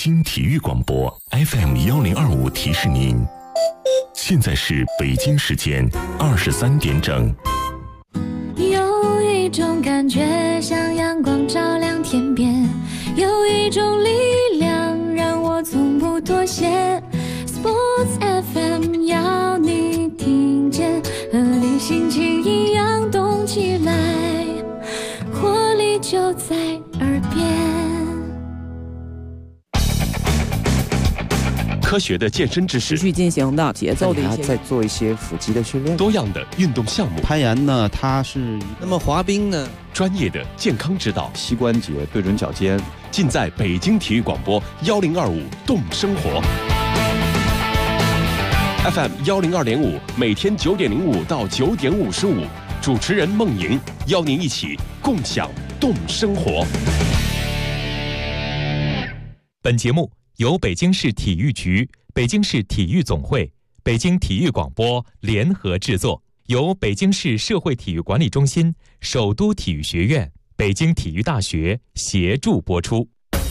京体育广播 FM1025提示您，现在是北京时间23点整。 有一种感觉像阳光照亮天边，有一种力量让我从不妥协。 Sports FM 要你听见，和你心情一样动起来，活力就在耳边。 科学的健身知识， 持续进行的节奏的一些， 再做一些腹肌的训练， 多样的运动项目， 攀岩呢，它是那么滑冰呢， 专业的健康指导， 膝关节对准脚尖， 尽在北京体育广播1025动生活 FM 102.5，每天9点05到9点55，主持人孟莹邀您一起共享动生活。 本节目由北京市体育局、北京市体育总会、北京体育广播联合制作，由北京市社会体育管理中心、首都体育学院、北京体育大学协助播出。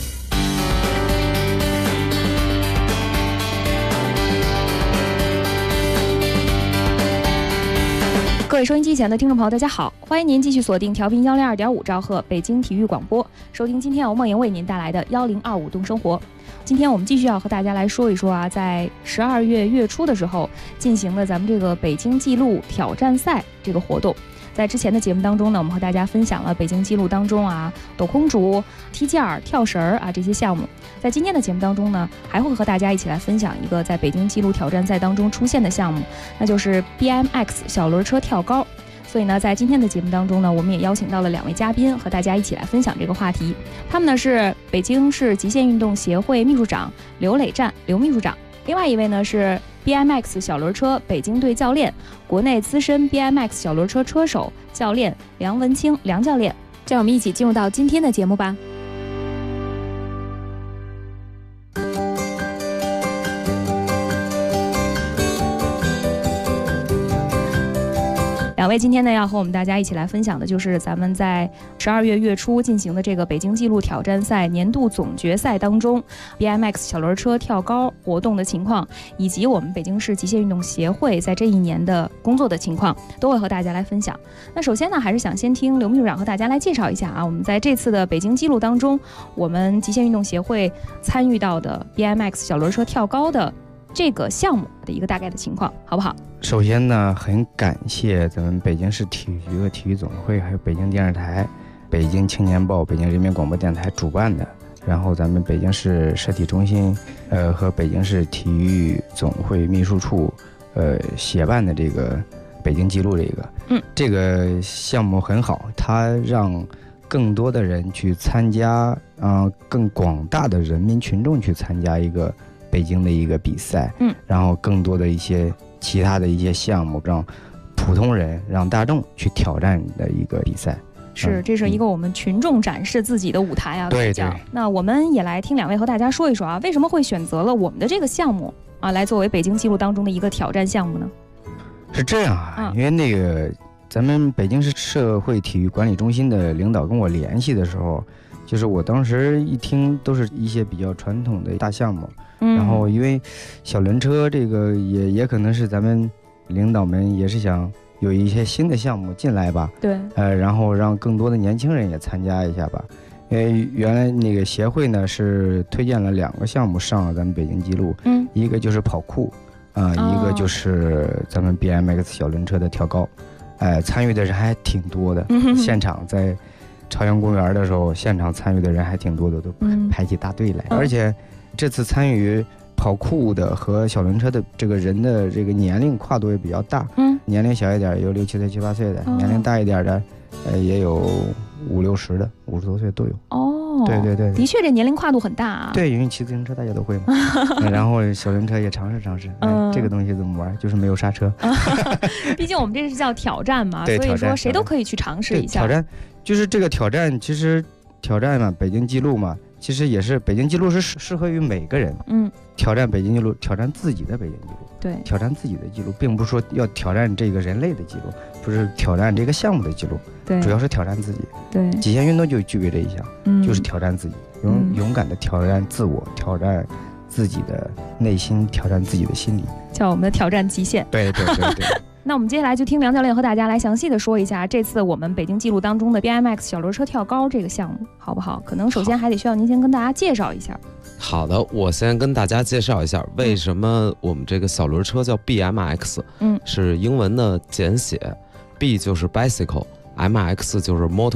各位收音机前的听众朋友，大家好，欢迎您继续锁定调频102.5兆赫北京体育广播，收听今天由孟莹为您带来的1025动生活。今天我们继续要和大家来说一说啊，在12月月初的时候进行了咱们这个北京纪录挑战赛这个活动。在之前的节目当中呢，我们和大家分享了北京纪录当中啊，抖空竹、踢毽、跳绳啊这些项目。在今天的节目当中呢，还会和大家一起来分享一个在北京纪录挑战赛当中出现的项目，那就是 BMX 小轮车跳高。所以呢，在今天的节目当中呢，我们也邀请到了2位嘉宾和大家一起来分享这个话题。他们呢是北京市极限运动协会秘书长刘磊战刘秘书长，另外一位呢是 BMX 小轮车北京队教练，国内资深 BMX 小轮车车手教练梁文清梁教练。让我们一起进入到今天的节目吧。2位今天呢要和我们大家一起来分享的就是咱们在12月月初进行的这个北京纪录挑战赛年度总决赛当中 BMX 小轮车跳高活动的情况，以及我们北京市极限运动协会在这一年的工作的情况，都会和大家来分享。那首先呢，还是想先听刘秘书长和大家来介绍一下啊，我们在这次的北京纪录当中，我们极限运动协会参与到的 BMX 小轮车跳高的这个项目的一个大概的情况，好不好？ 首先呢，很感谢咱们北京市体育局和体育总会，还有北京电视台、北京青年报、北京人民广播电台主办的，然后咱们北京市社体中心和北京市体育总会秘书处协办的这个北京纪录这个项目很好，它让更多的人去参加，更广大的人民群众去参加一个北京的一个比赛，然后更多的一些其他的一些项目，让普通人、让大众去挑战的一个比赛。 是，这是一个我们群众展示自己的舞台啊。 对对。 那我们也来听2位和大家说一说啊，为什么会选择了我们的这个项目啊，来作为北京纪录当中的一个挑战项目呢？ 是这样啊，因为那个咱们北京市社会体育管理中心的领导跟我联系的时候，就是我当时一听都是一些比较传统的大项目。然后因为小轮车这个也可能是咱们领导们也是想有一些新的项目进来吧， 对， 然后让更多的年轻人也参加一下吧。因为原来那个协会呢是推荐了2个项目上了咱们北京纪录，一个就是跑酷一个就是咱们 BMX 小轮车的跳高，参与的人还挺多的，现场在朝阳公园的时候，现场参与的人还挺多的，都排起大队来，而且这次参与跑酷的和小轮车的这个人的这个年龄跨度也比较大，年龄小一点有6、7岁、7、8岁的，年龄大一点的，也有5、60的，50多岁都有。对对对， 的确这年龄跨度很大啊。 对，因为骑自行车大家都会嘛，然后小轮车也尝试尝试，这个东西怎么玩，就是没有刹车。 毕竟我们这是叫挑战嘛，所以说谁都可以去尝试一下。 挑战就是这个挑战，其实挑战嘛，北京纪录嘛。其实也是北京纪录是适合于每个人，挑战北京纪录，挑战自己的北京纪录， 对， 挑战自己的记录，并不是说要挑战这个人类的记录，不是挑战这个项目的记录， 对， 主要是挑战自己。 对， 极限运动就具备这一项，就是挑战自己。 勇敢的挑战自我，挑战自己的内心，挑战自己的心理， 叫我们的挑战极限。 对。 那我们接下来就听梁教练和大家来详细的说一下这次我们北京纪录当中的 BMX 小轮车跳高这个项目，好不好？可能首先还得需要您先跟大家介绍一下。 好的，我先跟大家介绍一下为什么我们这个小轮车叫 BMX，是英文的简写 ，B 就是 bicycle，MX 就是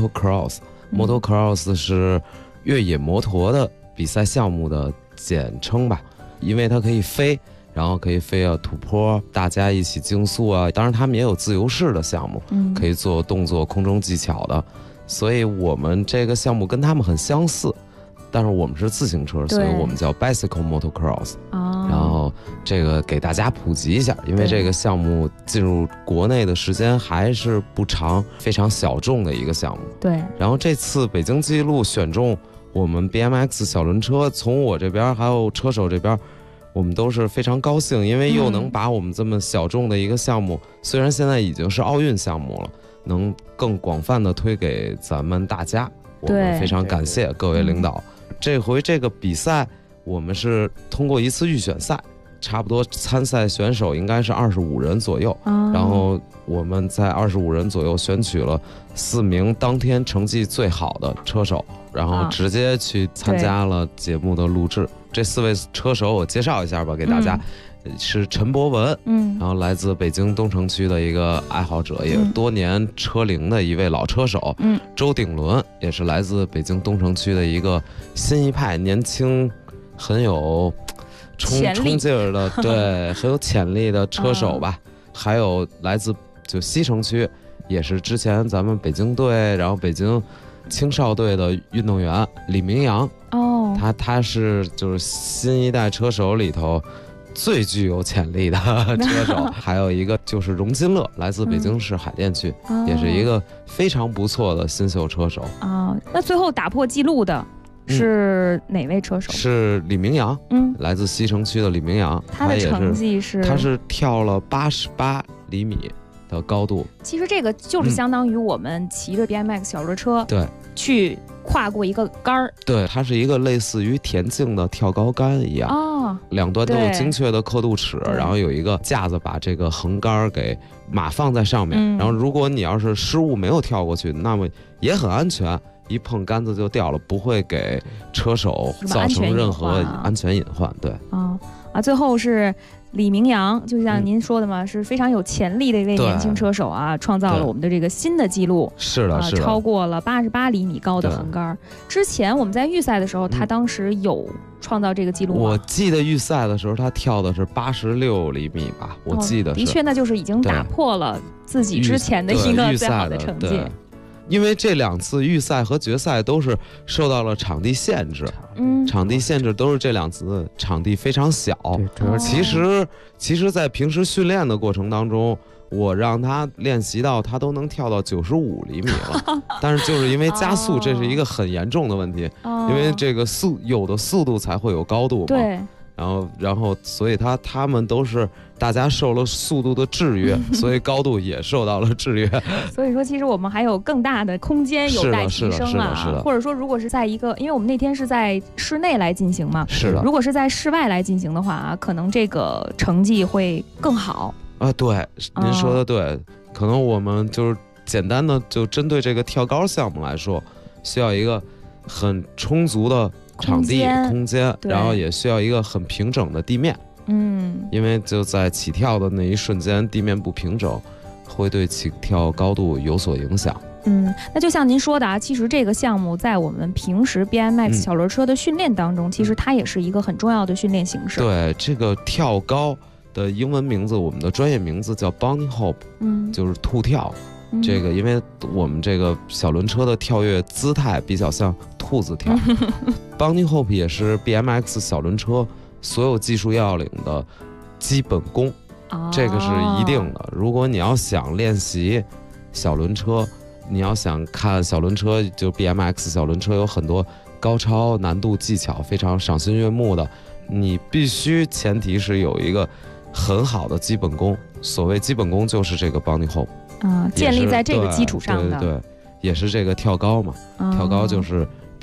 motocross，motocross 是越野摩托的比赛项目的简称吧，因为它可以飞。然后可以飞啊，土坡，大家一起竞速啊。当然，他们也有自由式的项目，可以做动作、空中技巧的。所以我们这个项目跟他们很相似，但是我们是自行车，所以我们叫 bicycle motocross。然后这个给大家普及一下，因为这个项目进入国内的时间还是不长，非常小众的一个项目。 对。 然后这次北京纪录选中我们 BMX 小轮车，从我这边还有车手这边。我们都是非常高兴，因为又能把我们这么小众的一个项目，虽然现在已经是奥运项目了，能更广泛的推给咱们大家。我们非常感谢各位领导。这回这个比赛，我们是通过一次预选赛，差不多参赛选手应该是25人左右，然后我们在25人左右选取了4名当天成绩最好的车手，然后直接去参加了节目的录制。这4位车手我介绍一下吧，给大家，是陈博文，然后来自北京东城区的一个爱好者，也多年车龄的一位老车手，周鼎伦也是来自北京东城区的一个新一派年轻，很有冲劲儿的，对，很有潜力的车手吧。还有来自就西城区，也是之前咱们北京队，然后北京青少队的运动员李明阳。他是就是新一代车手里头最具有潜力的车手。还有一个就是荣金乐，来自北京市海淀区，也是一个非常不错的新秀车手。 那最后打破纪录的是哪位车手？ 是李明阳，来自西城区的李明阳。 他的成绩是？ 他是跳了88厘米的高度。 其实这个就是相当于我们骑着 BMX 小轮车， 对， 去跨过一个杆儿。 对，它是一个类似于田径的跳高杆一样，两端都有精确的刻度尺，然后有一个架子把这个横杆给码放在上面，然后如果你要是失误没有跳过去，那么也很安全，一碰杆子就掉了，不会给车手造成任何安全隐患。对最后是李明阳，就像您说的嘛，是非常有潜力的一位年轻车手啊，创造了我们的这个新的纪录。 是的，是的， 超过了88厘米高的横杆。之前我们在预赛的时候，他当时有创造这个纪录吗？ 我记得预赛的时候他跳的是86厘米吧，我记得是。 的确，那就是已经打破了自己之前的一个最好的成绩。 因为这2次预赛和决赛都是受到了场地限制，场地限制都是这2次场地非常小。其实在平时训练的过程当中，我让他练习到他都能跳到95厘米了，但是就是因为加速，这是一个很严重的问题，因为这个有的速度才会有高度嘛。 对。 然后，所以他们都是大家受了速度的制约，所以高度也受到了制约。 所以说，其实我们还有更大的空间有待提升啊。 是的。 或者说，如果是在一个，因为我们那天是在室内来进行嘛， 是的。 如果是在室外来进行的话，可能这个成绩会更好啊。对，您说的对，可能我们就是简单的就针对这个跳高项目来说，需要一个很充足的场地空间，然后也需要一个很平整的地面。因为就在起跳的那一瞬间，地面不平整，会对起跳高度有所影响。 那就像您说的啊，其实这个项目在我们平时 BMX 小轮车的训练当中，其实它也是一个很重要的训练形式。 对，这个跳高的英文名字，我们的专业名字叫 Bunny Hop，就是兔跳。这个因为我们这个小轮车的跳跃姿态比较像兔子跳Bunny Hop 也是 BMX 小轮车所有技术要领的基本功，这个是一定的。如果你要想练习小轮车，你要想看小轮车，就 BMX 小轮车有很多高超难度技巧，非常赏心悦目的，你必须前提是有一个很好的基本功。所谓基本功就是这个 Bunny Hop， 建立在这个基础上的。 对，也是这个跳高嘛。跳高就是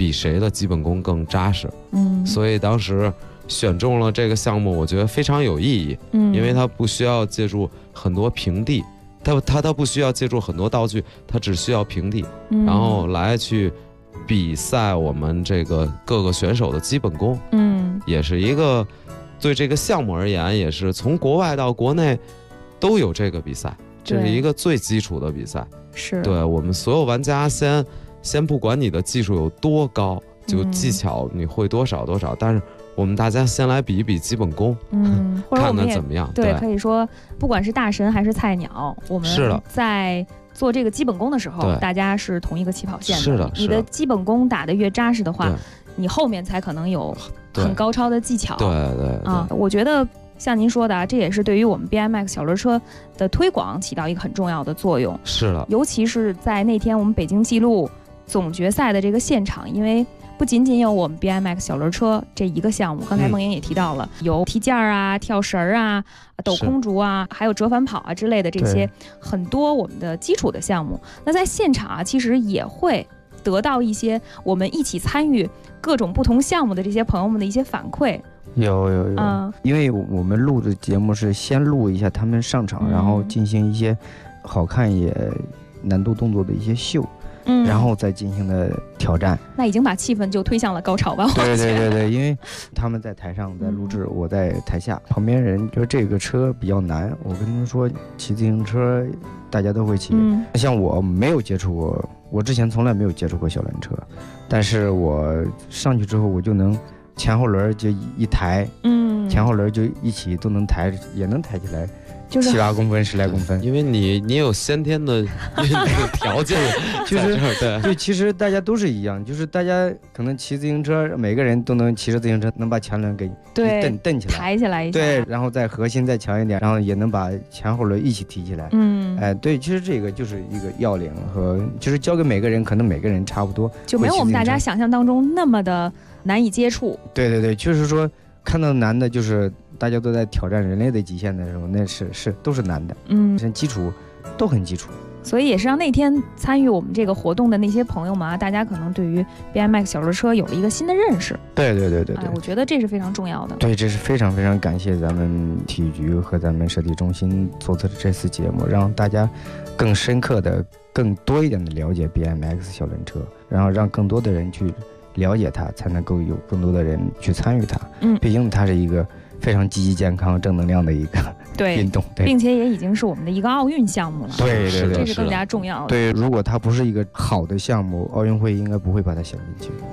比谁的基本功更扎实。所以当时选中了这个项目，我觉得非常有意义。因为它不需要借助很多平地，它不需要借助很多道具，它只需要平地，然后来去比赛我们这个各个选手的基本功。也是一个对这个项目而言，也是从国外到国内都有这个比赛，这是一个最基础的比赛。 是对我们所有玩家先不管你的技术有多高，就技巧你会多少，但是我们大家先来比一比基本功， 或者我们看看怎么样。 对，可以说不管是大神还是菜鸟，我们在做这个基本功的时候，大家是同一个起跑线的。 是的， 你的基本功打得越扎实的话，你后面才可能有很高超的技巧。 对啊， 我觉得像您说的，这也是对于我们 BMX 小轮车的推广起到一个很重要的作用。 是的， 尤其是在那天我们北京纪录总决赛的这个现场，因为不仅仅有我们 BMX 小轮车这一个项目，刚才梦莹也提到了，有踢毽啊、跳绳啊、抖空竹啊，还有折返跑啊之类的这些很多我们的基础的项目。那在现场啊，其实也会得到一些我们一起参与各种不同项目的这些朋友们的一些反馈。 有，因为我们录的节目是先录一下他们上场，然后进行一些好看也难度动作的一些秀。然后再进行的挑战， 那已经把气氛就推向了高潮吧？ 对，因为他们在台上在录制，我在台下，旁边人就这个车比较难，我跟他们说骑自行车大家都会骑，像我没有接触过，我之前从来没有接触过小轮车，但是我上去之后我就能前后轮就一抬，前后轮就一起都能抬，也能抬起来。7、8公分、10来公分， 因为你有先天的运动条件， 就是对，其实大家都是一样，就是大家可能骑自行车，每个人都能骑着自行车，能把前轮给蹬起来， 抬起来一下， 对，然后再核心再强一点，然后也能把前后轮一起提起来。对，其实这个就是一个要领和，就是教给每个人，可能每个人差不多， 就没有我们大家想象当中那么的难以接触。 对，就是说看到难的就是。大家都在挑战人类的极限的时候，那是都是难的，基础都很基础。 所以也是让那天参与我们这个活动的那些朋友们啊，大家可能对于 BMX 小轮车有了一个新的认识。 对， 我觉得这是非常重要的。 对，这是非常非常感谢咱们体育局和咱们社体中心做的这次节目，让大家更深刻的、更多一点的了解 BMX 小轮车，然后让更多的人去了解它，才能够有更多的人去参与它。毕竟它是一个非常积极健康正能量的一个运动， 并且也已经是我们的一个奥运项目了。 对， 这是更加重要的。 对，如果它不是一个好的项目，奥运会应该不会把它选进去。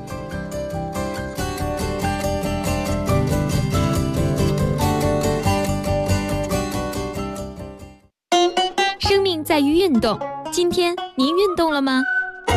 生命在于运动，今天您运动了吗？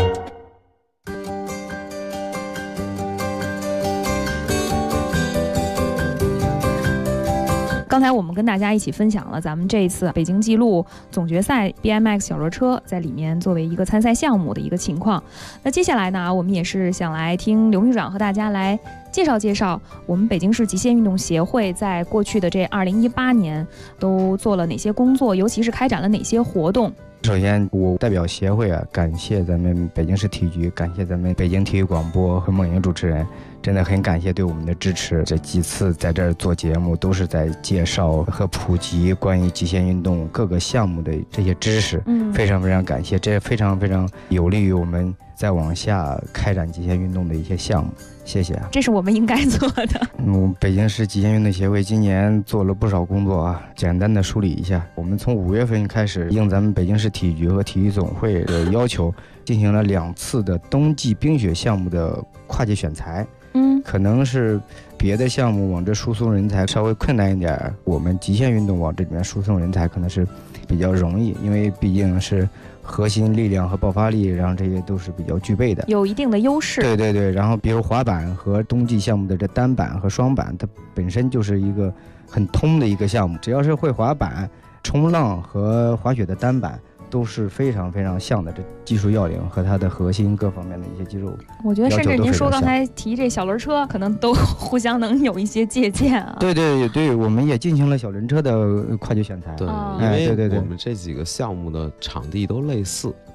刚才我们跟大家一起分享了咱们这一次北京纪录总决赛 BMX 小轮车在里面作为一个参赛项目的一个情况。那接下来呢，我们也是想来听刘秘书长和大家来介绍我们北京市极限运动协会在过去的这2018年都做了哪些工作，尤其是开展了哪些活动。 首先我代表协会感谢咱们北京市体育局，感谢咱们北京体育广播和梦莹主持人，真的很感谢对我们的支持。这几次在这儿做节目都是在介绍和普及关于极限运动各个项目的这些知识，非常非常感谢，这非常非常有利于我们再往下开展极限运动的一些项目。谢谢。 这是我们应该做的。 北京市极限运动协会今年做了不少工作简单的梳理一下。我们从5月份开始，应咱们北京市体育局和体育总会的要求，进行了2次的冬季冰雪项目的跨界选材。可能是别的项目往这输送人才稍微困难一点，我们极限运动往这里面输送人才可能是比较容易，因为毕竟是核心力量和爆发力，然后这些都是比较具备的， 有一定的优势。 对，然后比如滑板和冬季项目的这单板和双板，它本身就是一个很通的一个项目，只要是会滑板、冲浪和滑雪的单板都是非常非常像的，这技术要领和它的核心各方面的一些肌肉， 我觉得甚至您说刚才提这小轮车，可能都互相能有一些借鉴啊。 对，我们也进行了小轮车的跨界选材。 对，因为我们这几个项目的场地都类似，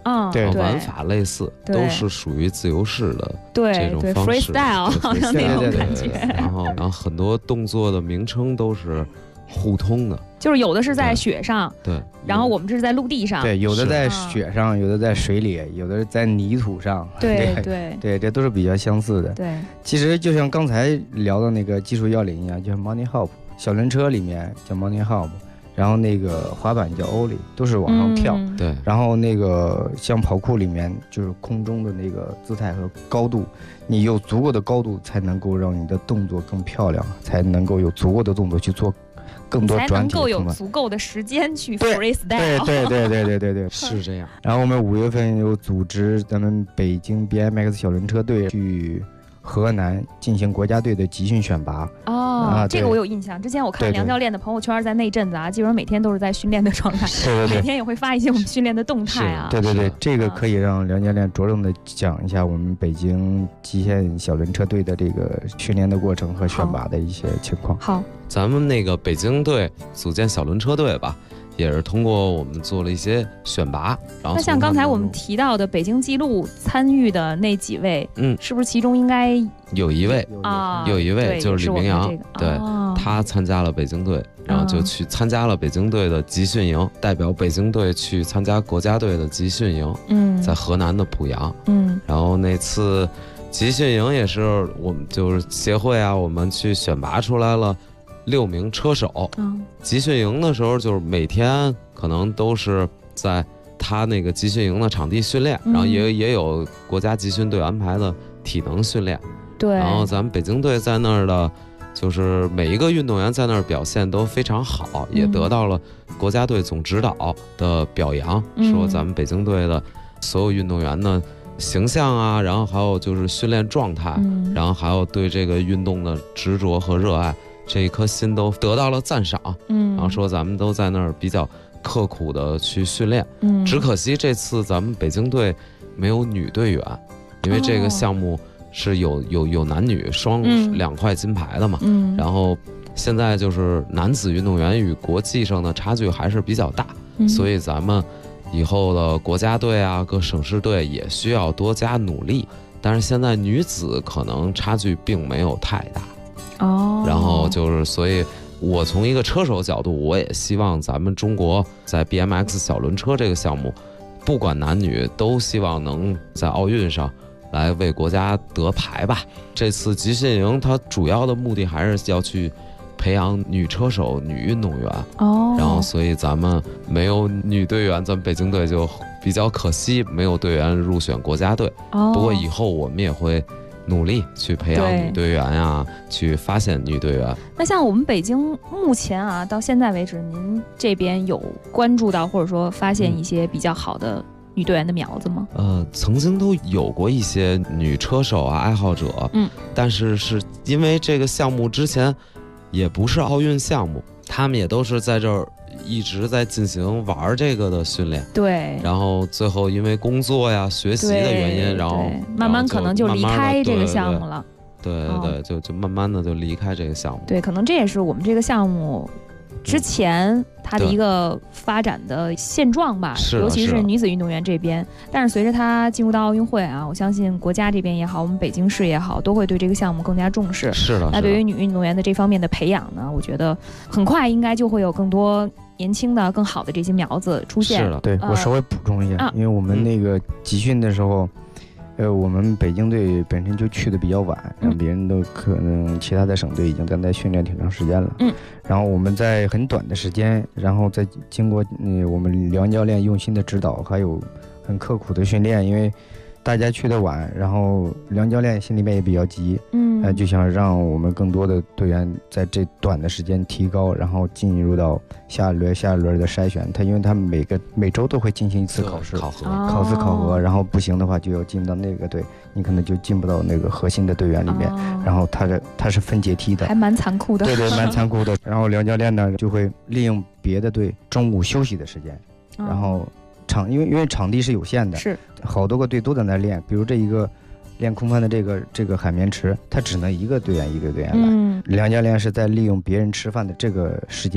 对， 玩法类似，都是属于自由式的这种方式 freestyle 好像那种感觉。 然后很多动作的名称都是互通的， 就是有的是在雪上， 对， 然后我们这是在陆地上， 对，有的在雪上，有的在水里，有的在泥土上， 对， 这都是比较相似的。 对， 其实就像刚才聊的那个技术要领一样，就像 Money Hop 小轮车里面叫 Money Hop。然后那个滑板叫 Ollie， 都是往上跳， 对。 然后那个像跑酷里面就是空中的那个姿态和高度，你有足够的高度才能够让你的动作更漂亮，才能够有足够的动作去做更多转体， 才能够有足够的时间去 freestyle。 对， 是这样。 然后我们5月份有组织咱们北京 BMX 小轮车队去河南进行国家队的集训选拔。 这个我有印象。之前我看梁教练的朋友圈，在那阵子基本上每天都是在训练的状态， 对， 每天也会发一些我们训练的动态啊。 对，这个可以让梁教练着重的讲一下我们北京极限小轮车队的这个训练的过程和选拔的一些情况。 好， 咱们那个北京队组建小轮车队吧，也是通过我们做了一些选拔。然后那像刚才我们提到的北京纪录参与的那几位，是不是其中应该有一位就是李明阳，对，他参加了北京队，然后就去参加了北京队的集训营，代表北京队去参加国家队的集训营，在河南的濮阳，然后那次集训营也是我们就是协会啊，我们去选拔出来了6名车手。集训营的时候就是每天可能都是在他那个集训营的场地训练，然后也有国家集训队安排的体能训练。 对， 然后咱们北京队在那儿的，就是每一个运动员在那儿表现都非常好，也得到了国家队总指导的表扬，说咱们北京队的所有运动员呢形象啊，然后还有就是训练状态，然后还有对这个运动的执着和热爱，这一颗心都得到了赞赏。然后说咱们都在那儿比较刻苦的去训练。只可惜这次咱们北京队没有女队员，因为这个项目是有男女双2块金牌的嘛。然后现在就是男子运动员与国际上的差距还是比较大，所以咱们以后的国家队啊，各省市队也需要多加努力。但是现在女子可能差距并没有太大。然后就是所以我从一个车手角度，我也希望咱们中国在 BMX 小轮车这个项目，不管男女，都希望能在奥运上来为国家得牌吧。这次集训营它主要的目的还是要去培养女车手、女运动员。然后所以咱们没有女队员，咱们北京队就比较可惜，没有队员入选国家队。不过以后我们也会努力去培养女队员呀，去发现女队员。 那像我们北京目前到现在为止，您这边有关注到或者说发现一些比较好的女队员的苗子吗？ 曾经都有过一些女车手啊，爱好者。但是因为这个项目之前也不是奥运项目，他们也都是在这儿一直在进行玩这个的训练。 对。 然后最后因为工作呀、学习的原因，然后慢慢可能就离开这个项目了。 对，就慢慢的就离开这个项目。 对，可能这也是我们这个项目之前它的一个发展的现状吧，尤其是女子运动员这边。但是随着它进入到奥运会我相信国家这边也好，我们北京市也好，都会对这个项目更加重视。 是的。 那对于女运动员的这方面的培养呢，我觉得很快应该就会有更多年轻的、更好的这些苗子出现。 是的。 对，我稍微补充一下，因为我们那个集训的时候。我们北京队本身就去的比较晚，让别人都可能其他的省队已经在训练挺长时间了。然后我们在很短的时间，然后再经过我们梁教练用心的指导，还有很刻苦的训练，因为大家去的晚，然后梁教练心里面也比较急，就想让我们更多的队员在这短的时间提高，然后进入到下一轮的筛选。因为他每周都会进行一次考试、考核，然后不行的话就要进到那个队，你可能就进不到那个核心的队员里面。然后他是分阶梯的， 还蛮残酷的。 对，蛮残酷的。然后梁教练呢就会利用别的队中午休息的时间，然后因为场地是有限的， 是好多个队都在那练。比如这一个练空翻的这个海绵池，他只能一个队员来。梁教练是在利用别人吃饭的这个时间，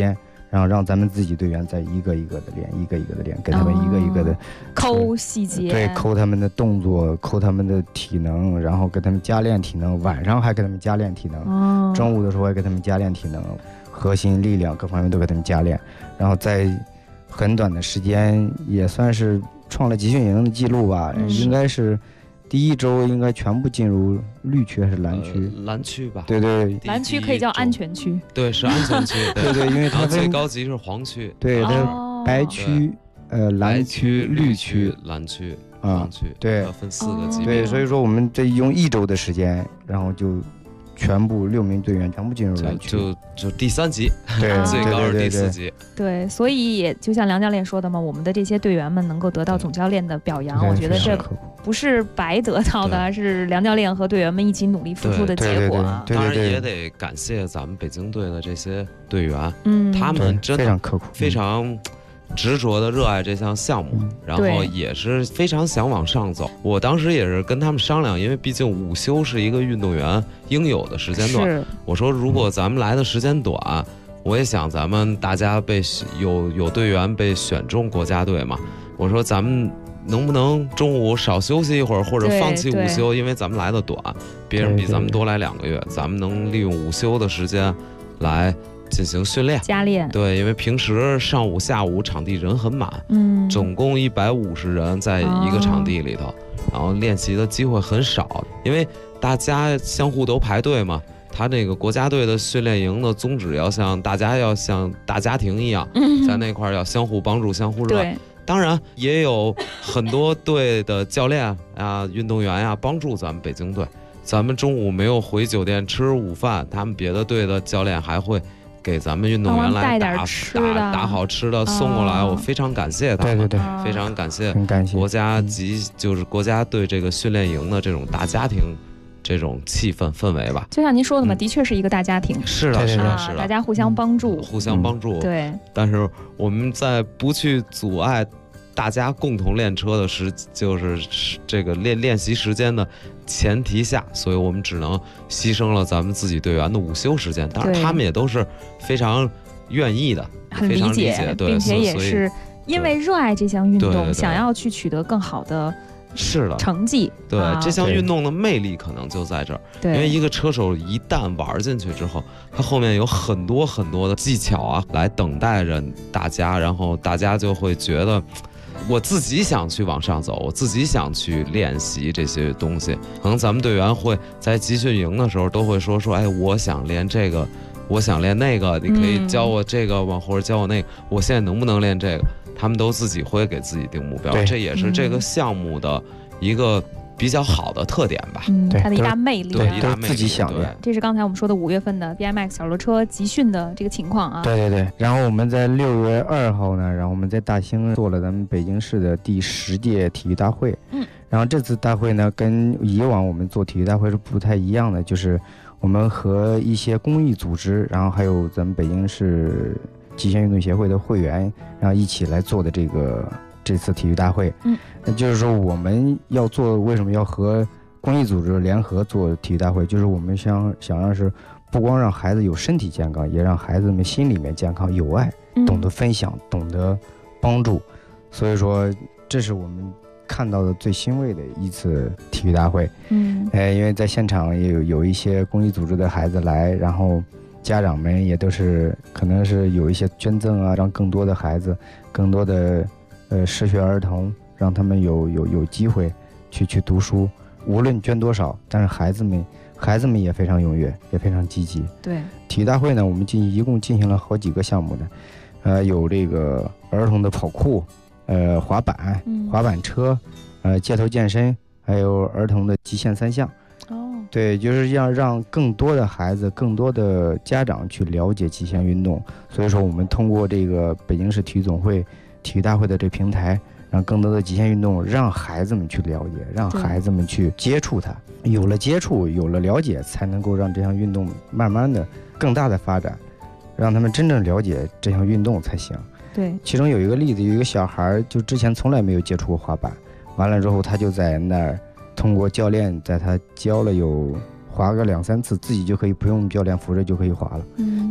然后让咱们自己队员再一个一个的练，一个一个的练，给他们一个一个的抠细节， 对，抠他们的动作，抠他们的体能，然后给他们加练体能，晚上还给他们加练体能，中午的时候还给他们加练体能，核心力量各方面都给他们加练，然后在很短的时间也算是创了集训营的记录吧，应该是第一周应该全部进入绿区还是蓝区？ 蓝区吧。 对对， 蓝区可以叫安全区。 对，是安全区。 对对，因为它最高级是黄区。 对，它白区、蓝区、绿区、 蓝区、 黄区，对， 分4个级别。 对，所以说我们这用1周的时间，然后就全部6名队员全部进入蓝区， 就第3级， 对， 最高是第4级。 对，所以也就像梁教练说的嘛，我们的这些队员们能够得到总教练的表扬，我觉得这不是白得到的，是梁教练和队员们一起努力付出的结果。 当然也得感谢咱们北京队的这些队员，他们真的非常刻苦， 非常执着的热爱这项项目，然后也是非常想往上走。我当时也是跟他们商量，因为毕竟午休是一个运动员应有的时间段。我说如果咱们来的时间短，我也想咱们大家有队员被选中国家队嘛。我说咱们能不能中午少休息一会儿，或者放弃午休，因为咱们来的短，别人比咱们多来2个月，咱们能利用午休的时间来进行训练加练。 对，因为平时上午下午场地人很满，总共150人在一个场地里头，然后练习的机会很少，因为大家相互都排队嘛。他那个国家队的训练营的宗旨要像大家庭一样，在那块要相互帮助、相互热爱。当然也有很多队的教练啊、运动员呀帮助咱们北京队。咱们中午没有回酒店吃午饭，他们别的队的教练还会给咱们运动员来打好吃的送过来，我非常感谢他们。 对对对， 非常感谢， 很感谢国家就是国家对这个训练营的这种大家庭。这种气氛围吧， 就像您说的嘛，的确是一个大家庭。 是的，是的，是的， 大家互相帮助， 互相帮助。 对。 但是我们在不去阻碍大家共同练车的就是这个练习时间的前提下，所以我们只能牺牲了咱们自己队员的午休时间。当然，他们也都是非常愿意的， 很理解，并且也是因为热爱这项运动，想要去取得更好的。 是的， 成绩对这项运动的魅力可能就在这儿，因为一个车手一旦玩进去之后，他后面有很多很多的技巧啊，来等待着大家，然后大家就会觉得，我自己想去往上走，我自己想去练习这些东西。可能咱们队员会在集训营的时候都会说，哎，我想练这个，我想练那个，你可以教我这个吗？或者教我那个，我现在能不能练这个？他们都自己会给自己定目标，这也是这个项目的一个比较好的特点吧。 它的一大魅力， 对，一大魅力， 自己想的。 这是刚才我们说的5月份的 BMX 小轮车集训的这个情况啊。 对对对。然后我们在6月2号呢，然后我们在大兴做了咱们北京市的第10届体育大会。然后这次大会呢，跟以往我们做体育大会是不太一样的，就是我们和一些公益组织，然后还有咱们北京市极限运动协会的会员，然后一起来做的这次体育大会。那就是说我们要做，为什么要和公益组织联合做体育大会？就是我们想让是不光让孩子有身体健康，也让孩子们心里面健康、有爱，懂得分享，懂得帮助。所以说，这是我们看到的最欣慰的一次体育大会。因为在现场也有一些公益组织的孩子来，然后家长们也都是可能是有一些捐赠啊，让更多的孩子、更多的失学儿童，让他们有机会去读书。无论捐多少，但是孩子们也非常踊跃，也非常积极。 对， 体育大会呢，我们一共进行了好几个项目的，有这个儿童的跑酷，滑板、滑板车，街头健身，还有儿童的极限3项。对，就是要让更多的孩子、更多的家长去了解极限运动。所以说，我们通过这个北京市体育总会体育大会的这平台，让更多的极限运动让孩子们去了解，让孩子们去接触它。有了接触，有了了解，才能够让这项运动慢慢的更大的发展，让他们真正了解这项运动才行。 对， 其中有一个例子，有一个小孩就之前从来没有接触过滑板，完了之后他就在那儿。通过教练在他教了有滑个2-3次，自己就可以不用教练扶着就可以滑了。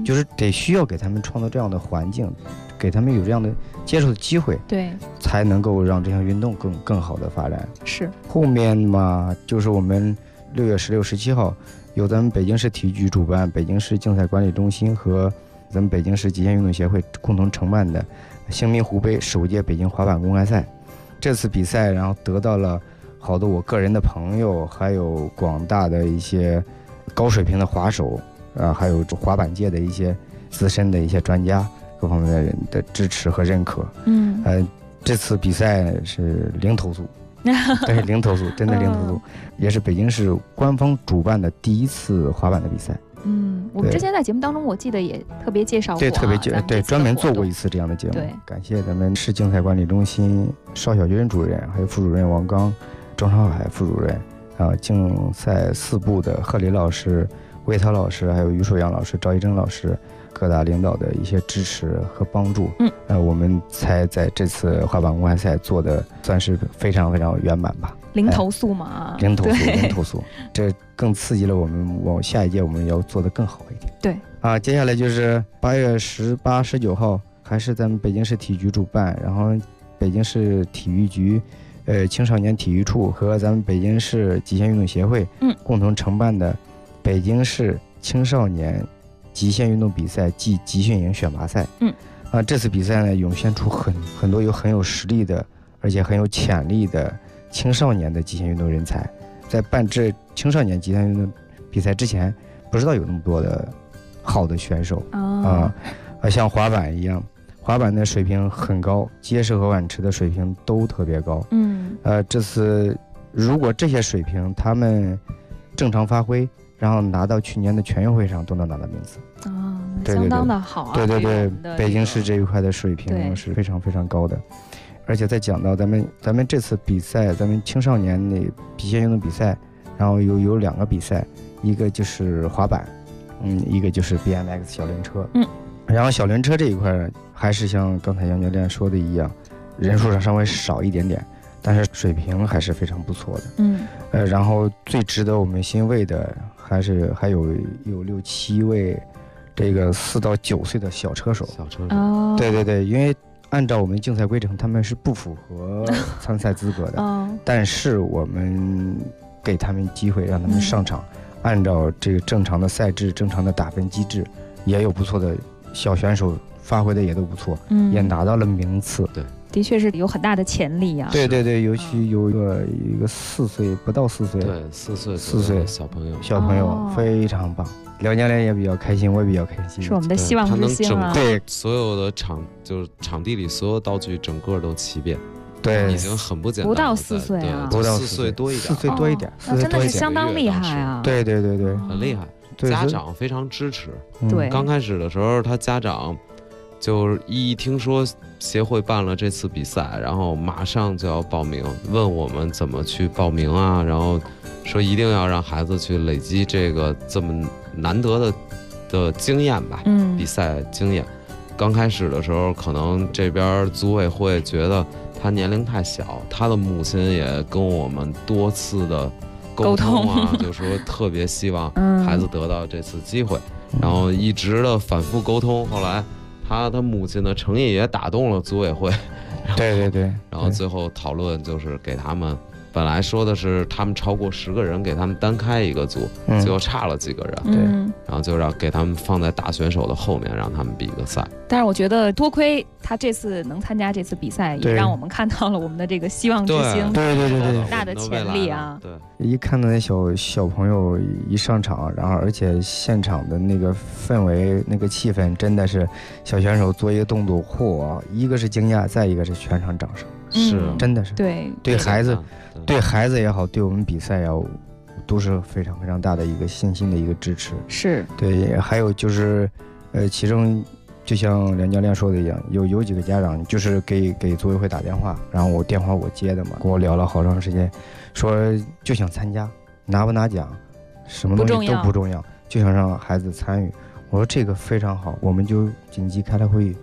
就是得需要给他们创造这样的环境，给他们有这样的接触的机会， 对， 才能够让这项运动更好的发展。 是后面嘛，就是我们6月16、17号由咱们北京市体育局主办，北京市竞赛管理中心和咱们北京市极限运动协会共同承办的兴民湖杯首届北京滑板公开赛。这次比赛，然后得到了好多我个人的朋友，还有广大的一些高水平的滑手，还有滑板界的一些资深的一些专家，各方面的人的支持和认可。这次比赛是零投诉，对，零投诉，真的零投诉，也是北京市官方主办的第一次滑板的比赛。 我们之前在节目当中，我记得也特别介绍过， 对，特别对，专门做过一次这样的节目。 对， 感谢咱们市竞赛管理中心邵小军主任，还有副主任王刚、郑朝海副主任，竞赛4部的贺林老师、魏涛老师，还有于树阳老师、赵一征老师，各大领导的一些支持和帮助，我们才在这次滑板公开赛做的算是非常非常圆满吧。 零投诉嘛， 零投诉，零投诉，这更刺激了我们往下一届我们要做得更好一点。 对接下来就是8月18、19号，还是咱们北京市体育局主办，然后北京市体育局、青少年体育处和咱们北京市极限运动协会共同承办的北京市青少年极限运动比赛暨集训营选拔赛。这次比赛呢，涌现出很多很有实力的，而且很有潜力的青少年的极限运动人才。在办这青少年极限运动比赛之前，不知道有那么多的好的选手像滑板一样，滑板的水平很高，街式和碗池的水平都特别高。这次如果这些水平他们正常发挥，然后拿到去年的全运会上，都能拿到名次。 相当的好啊。 对，北京市这一块的水平是非常非常高的。而且再讲到咱们这次比赛，咱们青少年的极限运动比赛，然后有2个比赛，一个就是滑板，一个就是 BMX 小轮车。然后小轮车这一块还是像刚才杨教练说的一样，人数上稍微少一点点，但是水平还是非常不错的。然后最值得我们欣慰的还有6、7位这个4到9岁的小车手。对，因为按照我们竞赛规程，他们是不符合参赛资格的。但是我们给他们机会，让他们上场，按照这个正常的赛制、正常的打分机制，也有不错的小选手发挥的也都不错，也拿到了名次。对， 的确是有很大的潜力啊。 对，尤其有一个4岁不到4岁， 对，4岁小朋友非常棒。梁教练也比较开心，我也比较开心， 是我们的希望之星啊！ 对，所有的场地里所有道具整个都齐遍， 对， 已经很不简单了。 不到4岁啊， 不到 4岁多一点，4 岁多一点， 那真的是相当厉害啊！ 对， 很厉害，家长非常支持。 对， 刚开始的时候，他家长就一听说协会办了这次比赛，然后马上就要报名，问我们怎么去报名啊，然后说一定要让孩子去累积这个这么难得的经验吧，比赛经验。刚开始的时候，可能这边组委会觉得他年龄太小，他的母亲也跟我们多次的沟通啊，就说特别希望孩子得到这次机会，然后一直的反复沟通，后来他母亲的诚意也打动了组委会， 对， 然后最后讨论就是给他们。本来说的是他们超过10个人给他们单开一个组，最后差了几个人， 对， 然后就让给他们放在大选手的后面，让他们比个赛。 但是我觉得多亏他这次能参加这次比赛，也让我们看到了我们的这个希望之星， 对， 很大的潜力啊！ 对， 一看到那小朋友一上场，然后而且现场的那个氛围、那个气氛，真的是小选手做一个动作，一个是惊讶，再一个是全场掌声。 是， 真的是对孩子也好，对我们比赛也好，都是非常非常大的一个信心的一个支持。 是对，还有就是，其中就像梁教练说的一样，有几个家长就是给组委会打电话，然后电话我接的嘛，跟我聊了好长时间，说就想参加，拿不拿奖，什么东西都不重要，就想让孩子参与。我说这个非常好，我们就紧急开了会议，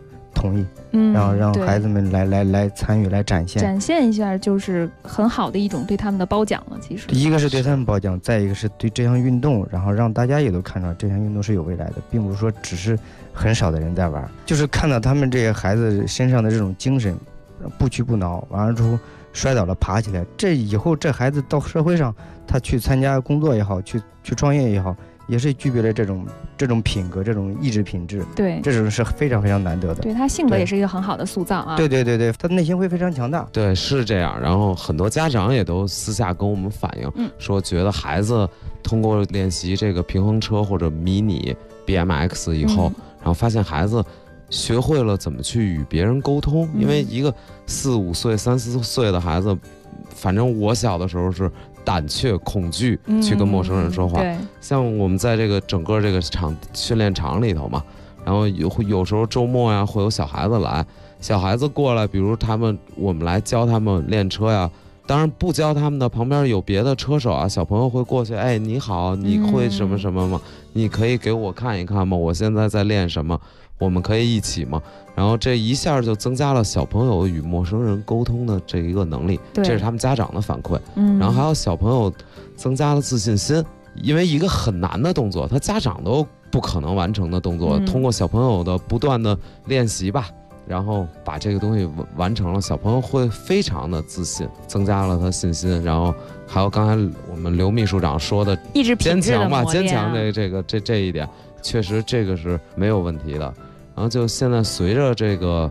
同意，让孩子们来参与来展现一下，就是很好的一种对他们的褒奖了。其实一个是对他们褒奖，再一个是对这项运动，然后让大家也都看到这项运动是有未来的，并不是说只是很少的人在玩，就是看到他们这些孩子身上的这种精神，不屈不挠，完了之后摔倒了爬起来，这以后这孩子到社会上，他去参加工作也好，去创业也好，也是具备了这种品格，这种意志品质。 对， 这种是非常非常难得的。 对，他性格也是一个很好的塑造啊。 对，他的内心会非常强大。 对，是这样。然后很多家长也都私下跟我们反映，说觉得孩子通过练习这个平衡车或者迷你 BMX 以后，然后发现孩子学会了怎么去与别人沟通。因为一个4、5岁、3、4岁的孩子，反正我小的时候是胆怯、恐惧去跟陌生人说话。像我们在这个整个这个训练场里头嘛，然后有时候周末呀会有小孩子来，小孩子过来，比如我们来教他们练车呀。当然不教他们的，旁边有别的车手啊，小朋友会过去，哎，你好，你会什么什么吗？你可以给我看一看吗？我现在在练什么？我们可以一起吗？然后这一下就增加了小朋友与陌生人沟通的这一个能力，这是他们家长的反馈。然后还有小朋友增加了自信心，因为一个很难的动作，他家长都不可能完成的动作，通过小朋友的不断的练习吧，然后把这个东西完成了，小朋友会非常的自信，增加了他信心。然后还有刚才我们刘秘书长说的意志品质的磨练， 坚强这一点，确实这个是没有问题的。然后就现在随着这个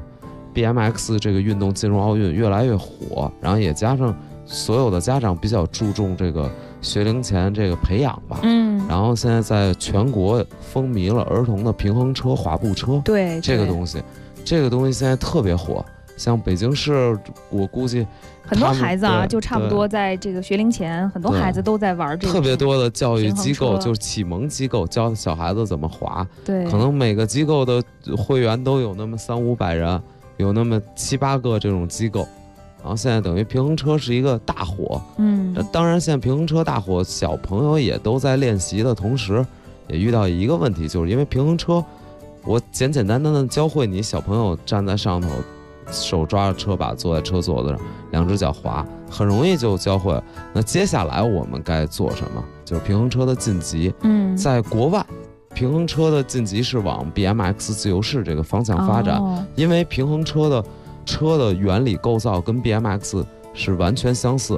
BMX 这个运动进入奥运越来越火，然后也加上所有的家长比较注重这个学龄前这个培养吧，然后现在在全国风靡了儿童的平衡车、滑步车， 对这个东西现在特别火。像北京市，我估计很多孩子啊，就差不多在这个学龄前，很多孩子都在玩这个。 特别多的教育机构，就是启蒙机构，教小孩子怎么滑。 对， 可能每个机构的会员都有那么300-500人，有那么7、8个这种机构。然后现在等于平衡车是一个大火。当然现在平衡车大火，小朋友也都在练习的同时，也遇到一个问题，就是因为平衡车，我简单的教会你，小朋友站在上头，手抓着车把，坐在车座子上，2只脚滑，很容易就教会了。那接下来我们该做什么？就是平衡车的晋级。在国外，平衡车的晋级是往 BMX 自由式这个方向发展，因为平衡车的原理构造跟 BMX 是完全相似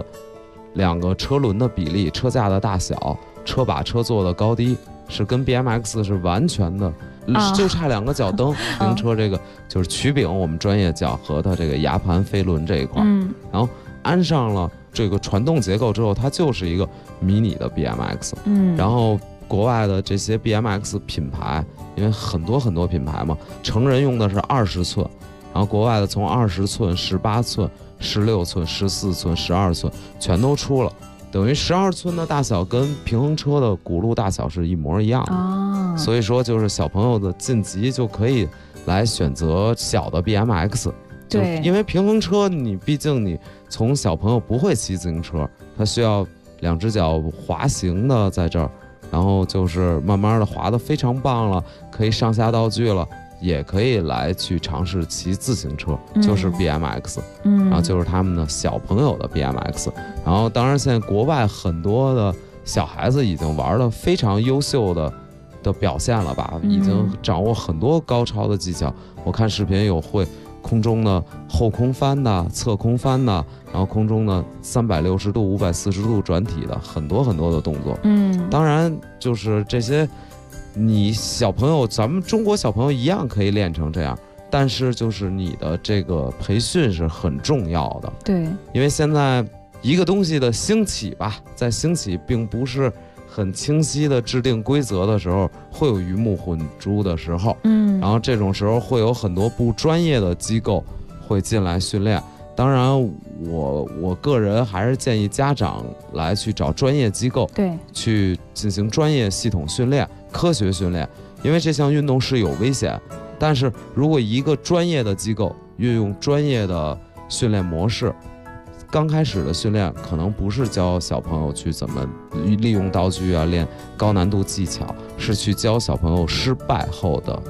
，2个车轮的比例、车架的大小、车把车座的高低是跟 BMX 是完全的。就差2个脚蹬，平衡车这个就是曲柄，我们专业叫和它这个牙盘飞轮这一块，然后安上了这个传动结构之后，它就是一个迷你的 BMX。然后国外的这些 BMX 品牌，因为很多品牌嘛，成人用的是20寸，然后国外的从20寸、18寸、16寸、14寸、12寸全都出了。等于12寸的大小跟平衡车的轱辘大小是一模一样的，所以说就是小朋友的晋级就可以来选择小的 BMX。对，因为平衡车毕竟你从小朋友不会骑自行车，他需要2只脚滑行的在这儿，然后就是慢慢的滑得非常棒了，可以上下道具了，也可以来去尝试骑自行车，就是 BMX，然后就是他们的小朋友的 BMX。然后当然现在国外很多的小孩子已经玩得非常优秀的表现了吧，已经掌握很多高超的技巧。我看视频有会空中的后空翻的、侧空翻的，然后空中的360度、540度转体的，很多的动作。当然就是这些你小朋友，咱们中国小朋友一样可以练成这样，但是就是你的这个培训是很重要的。 对， 因为现在一个东西的兴起吧，在兴起并不是很清晰的制定规则的时候，会有鱼目混珠的时候。然后这种时候会有很多不专业的机构会进来训练。当然我个人还是建议家长来去找专业机构，对，去进行专业系统训练、科学训练，因为这项运动是有危险。但是如果一个专业的机构运用专业的训练模式，刚开始的训练可能不是教小朋友去怎么利用道具啊，练高难度技巧，是去教小朋友失败后的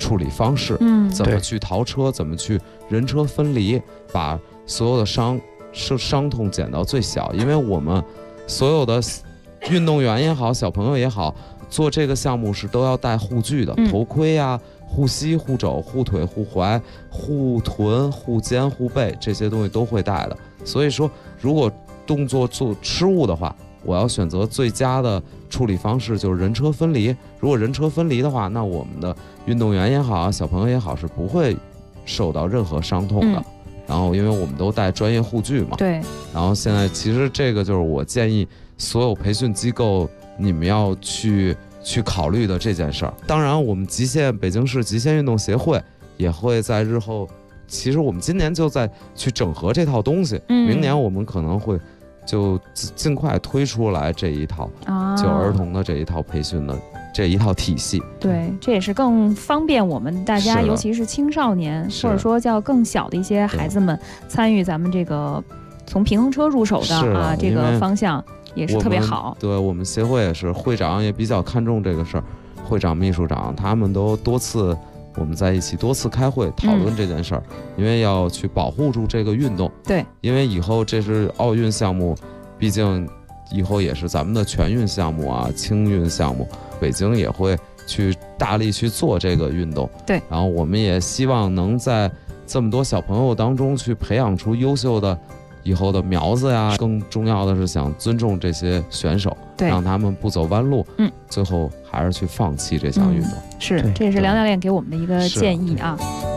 处理方式，怎么去逃车，怎么去人车分离，把所有的伤痛减到最小。因为我们所有的运动员也好，小朋友也好，做这个项目是都要戴护具的，头盔啊、护膝、护肘、护腿、护踝、护臀、护肩、护背，这些东西都会带的。所以说，如果动作做失误的话，我要选择最佳的处理方式就是人车分离。如果人车分离的话，那我们的运动员也好，小朋友也好，是不会受到任何伤痛的。然后因为我们都带专业护具嘛， 对。 然后现在其实这个就是我建议所有培训机构你们要去考虑的这件事儿。当然，我们北京市极限运动协会也会在日后，其实我们今年就在去整合这套东西，明年我们可能会就尽快推出来这一套，就儿童的这一套培训的这一套体系。 对，这也是更方便我们大家，尤其是青少年，或者说叫更小的一些孩子们参与咱们这个从平衡车入手的这个方向，也是特别好。对， 我们协会也是，会长也比较看重这个事儿，会长、秘书长他们都我们在一起多次开会讨论这件事儿，因为要去保护住这个运动。 对， 因为以后这是奥运项目，毕竟以后也是咱们的全运项目啊、轻运项目，北京也会去大力去做这个运动。 对， 然后我们也希望能在这么多小朋友当中去培养出优秀的以后的苗子呀。更重要的是想尊重这些选手，让他们不走弯路，最后还是去放弃这项运动。 是，这也是梁教练给我们的一个建议啊。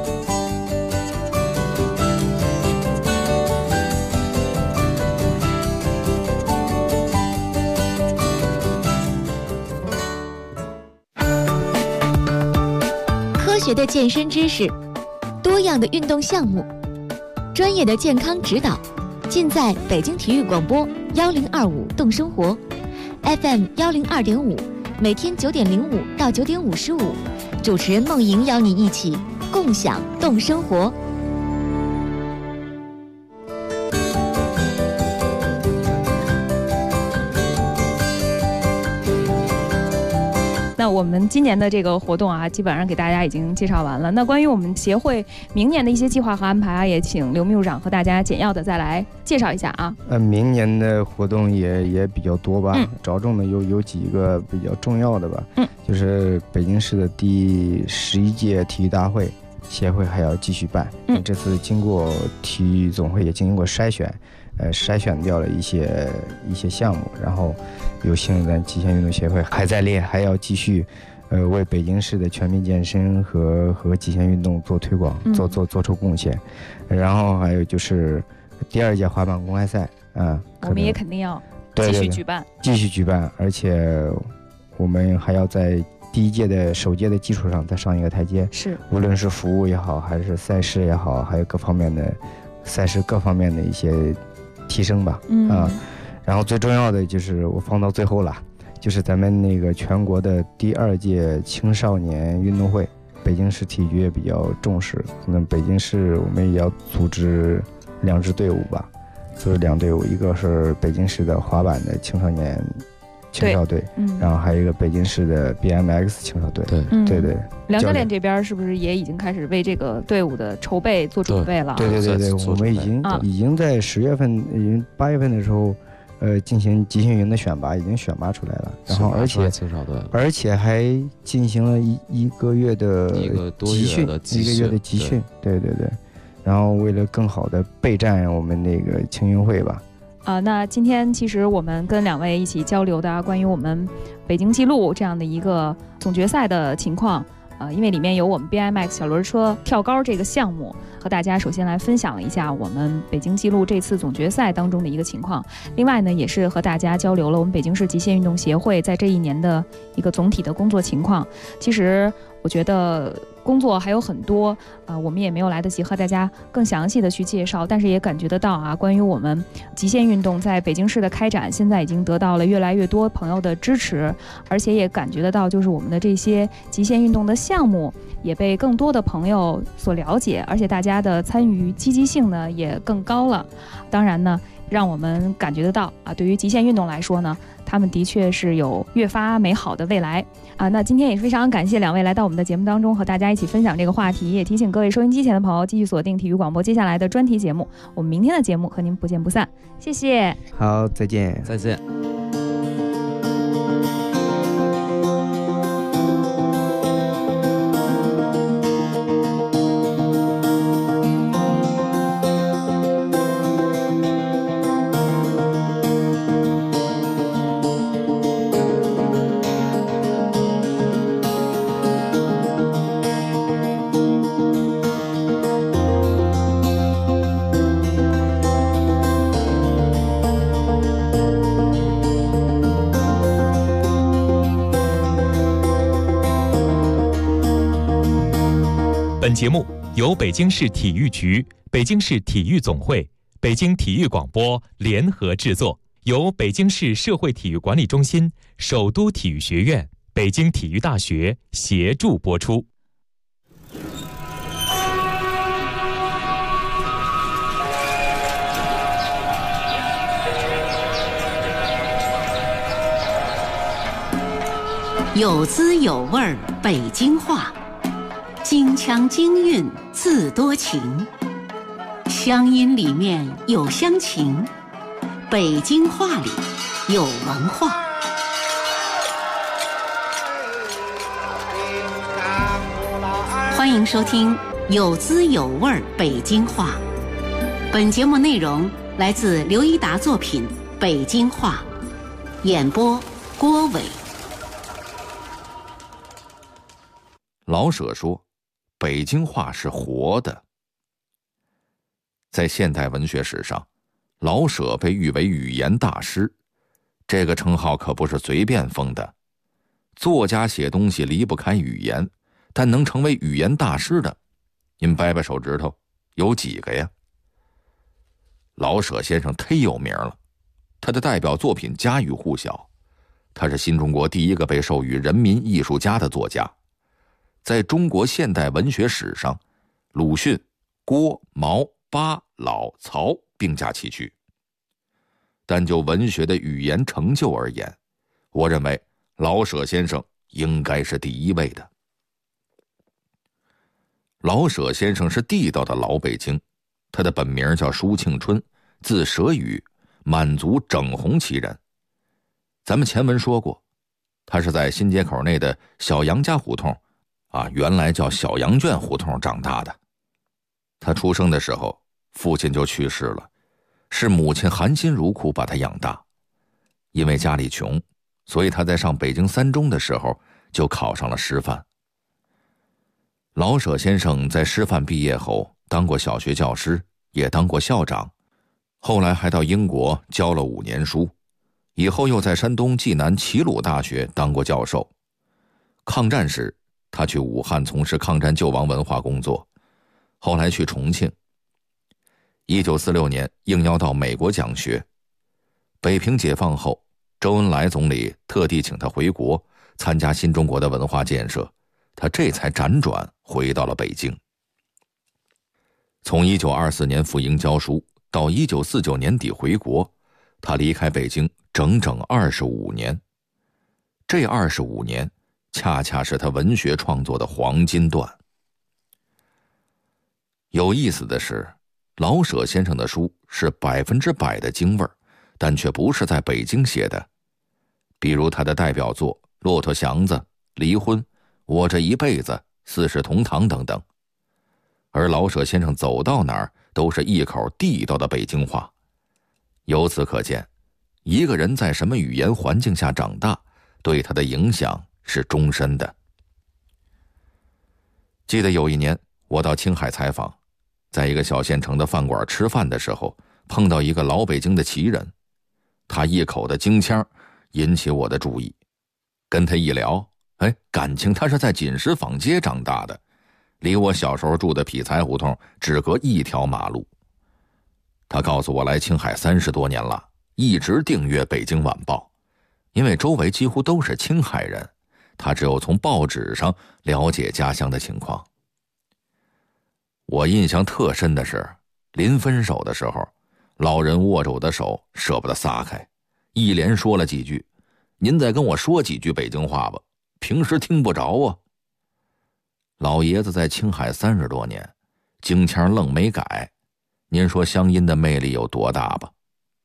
科学的健身知识，多样的运动项目，专业的健康指导，尽在北京体育广播1025动生活 FM 102.5，每天9点05到9点55，主持人梦莹邀你一起共享动生活。 那我们今年的这个活动啊，基本上给大家已经介绍完了。那关于我们协会明年的一些计划和安排啊，也请刘秘书长和大家简要的再来介绍一下啊。 明年的活动也比较多吧，着重的有几个比较重要的吧，就是北京市的第11届体育大会，协会还要继续办。这次经过体育总会也进行过筛选掉了一些项目，然后有幸咱极限运动协会还在列，还要继续为北京市的全民健身和极限运动做推广，做出贡献。然后还有就是第2届滑板公开赛我们也肯定要继续举办， 而且我们还要在第1届首届的基础上再上一个台阶， 是无论是服务也好，还是赛事也好，还有各方面的赛事各方面的一些提升吧。然后最重要的就是我放到最后了，就是咱们那个全国的第2届青少年运动会，北京市体育局也比较重视，那北京市我们也要组织2支队伍吧，就是2队伍，一个是北京市的滑板的青少年青少队，然后还有一个北京市的 BMX 青少队。对。 梁教练这边是不是也已经开始为这个队伍的筹备做准备了？ 对，我们已经在10月份，8月份的时候，进行集训营的选拔，已经选拔出来了。然后而且还进行了一个月的集训，对。然后为了更好的备战我们那个青运会吧。 那今天其实我们跟2位一起交流的关于我们北京纪录这样的一个总决赛的情况，因为里面有我们 BMX 小轮车跳高这个项目，和大家首先来分享了一下我们北京纪录这次总决赛当中的一个情况。另外呢，也是和大家交流了我们北京市极限运动协会在这一年的一个总体的工作情况。其实我觉得工作还有很多，我们也没有来得及和大家更详细的去介绍，但是也感觉得到啊，关于我们极限运动在北京市的开展，现在已经得到了越来越多朋友的支持，而且也感觉得到，就是我们的这些极限运动的项目也被更多的朋友所了解，而且大家的参与积极性呢也更高了。当然呢， 让我们感觉得到啊，对于极限运动来说呢，他们的确是有越发美好的未来啊。那今天也是非常感谢两位来到我们的节目当中，和大家一起分享这个话题，也提醒各位收音机前的朋友继续锁定体育广播接下来的专题节目，我们明天的节目和您不见不散，谢谢。 好，再见， 再见。 本节目由北京市体育局、北京市体育总会、北京体育广播联合制作，由北京市社会体育管理中心、首都体育学院、北京体育大学协助播出。 有滋有味儿北京话，京腔京韵自多情，乡音里面有乡情，北京话里有文化。欢迎收听有滋有味儿北京话。本节目内容来自刘一达作品《北京话》，演播郭伟。 老舍说，北京话是活的。在现代文学史上，老舍被誉为语言大师，这个称号可不是随便封的。作家写东西离不开语言，但能成为语言大师的，您掰掰手指头，有几个呀？老舍先生忒有名了，他的代表作品家喻户晓，他是新中国第一个被授予人民艺术家的作家。在中国现代文学史上，鲁迅、郭、毛、巴、老、曹并驾齐驱。但就文学的语言成就而言，我认为老舍先生应该是第一位的。老舍先生是地道的老北京，他的本名叫舒庆春，字舍宇，满族整红旗人。咱们前文说过，他是在新街口内的小杨家胡同原来叫小羊圈胡同长大的。他出生的时候，父亲就去世了，是母亲含辛茹苦把他养大。因为家里穷，所以他在上北京三中的时候就考上了师范。老舍先生在师范毕业后当过小学教师，也当过校长，后来还到英国教了5年书，以后又在山东济南齐鲁大学当过教授。抗战时他去武汉从事抗战救亡文化工作，后来去重庆。1946年应邀到美国讲学。北平解放后，周恩来总理特地请他回国参加新中国的文化建设，他这才辗转回到了北京。从1924年赴英教书到1949年底回国，他离开北京整整25年。这25年恰恰是他文学创作的黄金段。有意思的是，老舍先生的书是100%的京味儿，但却不是在北京写的。比如他的代表作《骆驼祥子》《离婚》《我这一辈子》《四世同堂》等等。而老舍先生走到哪儿都是一口地道的北京话。由此可见，一个人在什么语言环境下长大，对他的影响是终身的。记得有一年我到青海采访，在一个小县城的饭馆吃饭的时候，碰到一个老北京的旗人，他一口的京腔引起我的注意。跟他一聊，感情他是在锦石坊街长大的，离我小时候住的匹才胡同只隔一条马路。他告诉我来青海30多年了，一直订阅《北京晚报》，因为周围几乎都是青海人，他只有从报纸上了解家乡的情况。我印象特深的是，临分手的时候， 老人握着我的手，舍不得撒开，一连说了几句：“您再跟我说几句北京话吧，平时听不着啊。”老爷子在青海30多年，京腔愣没改，您说乡音的魅力有多大吧？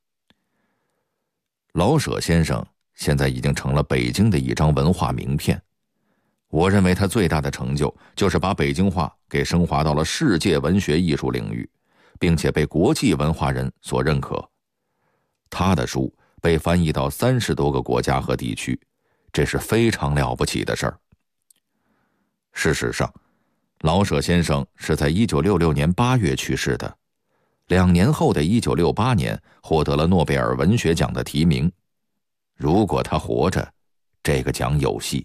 老舍先生现在已经成了北京的一张文化名片。我认为他最大的成就就是把北京话给升华到了世界文学艺术领域，并且被国际文化人所认可。他的书被翻译到30多个国家和地区，这是非常了不起的事儿。事实上，老舍先生是在1966年8月去世的，2年后的1968年获得了诺贝尔文学奖的提名。如果他活着，这个奖有戏。